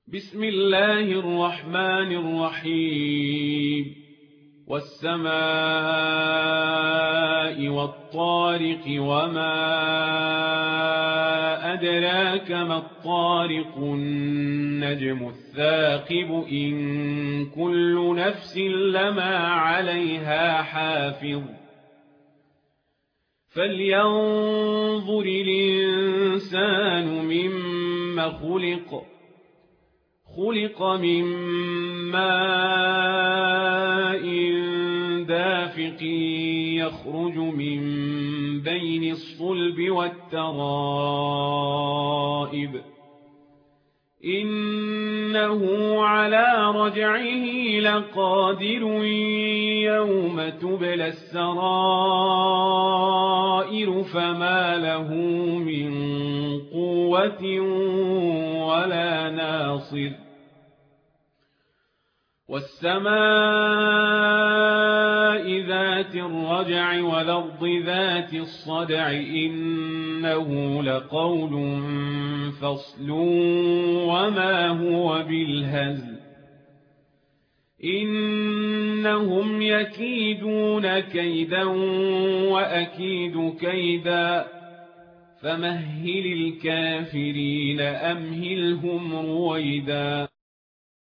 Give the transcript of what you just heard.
بسم الله الرحمن الرحيم والسماء والطارق وما أدراك ما الطارق النجم الثاقب إن كل نفس لما عليها حافظ فلينظر الإنسان مما خلق من ماء دافق يخرج من بين الصلب والترائب إنه على رجعه لقادر يوم تبلى السرائر فما له من قوة ولا ناصر والسماء ذات الرجع والأرض ذات الصدع إنه لقول فصل وما هو بالهزل إنهم يكيدون كيدا وأكيد كيدا فمهل الكافرين أمهلهم رويدا